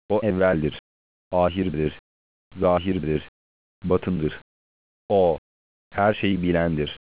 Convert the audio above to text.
O evveldir, ahirdir, zahirdir, batındır. O, her şeyi bilendir.